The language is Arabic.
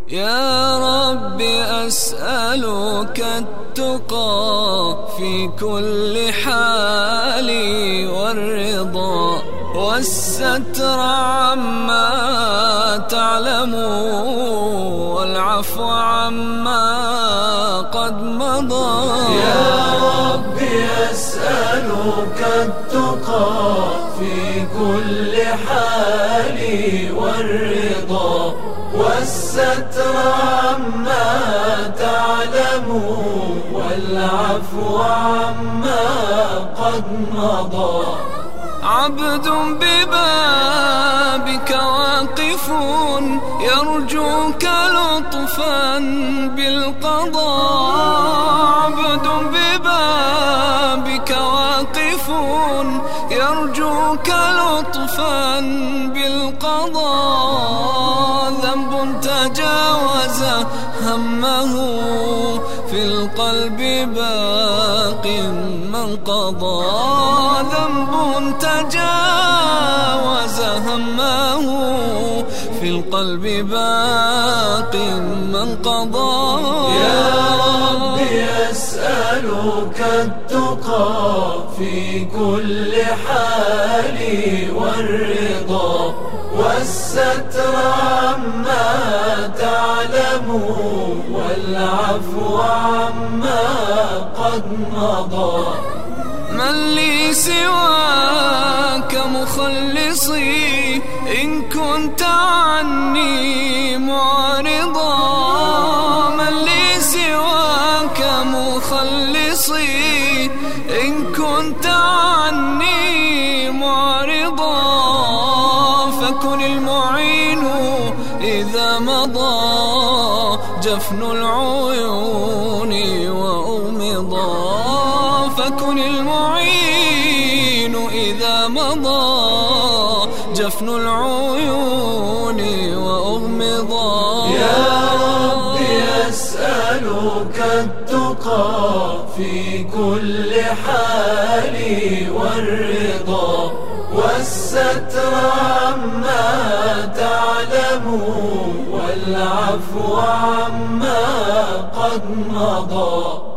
يا رب أسألك التقى في كل حال والرضا والستر عما تعلم والعفو عما قد مضى. يا رب أسألك التقى في كل حال والرضا والستر عما تعلم والعفو عما قد مضى. عبد ببابك واقف يرجوك لطفا بالقضاء. عبد ببابك واقف يرجوك لطفا بالقضاء. ذنب تجاوز همه في القلب باق من قضى. ذنب تجاوز همه في القلب باق من قضى. يا رب أسألك التقى في كل حال والرضا والستر عما تعلم والعفو عما قد مضى. من لي سواك مخلصي إن كنت عني معرضا. من لي سواك مخلصي إن كنت عني معرضا. فكن المعين إذا مضى جفن العيون وأغمضا. فكن المعين إذا مضى جفن العيون وأغمضا. يا رب أسألك التقى في كل حال والرضا والستر عما تعلم والعفو عما قد مضى.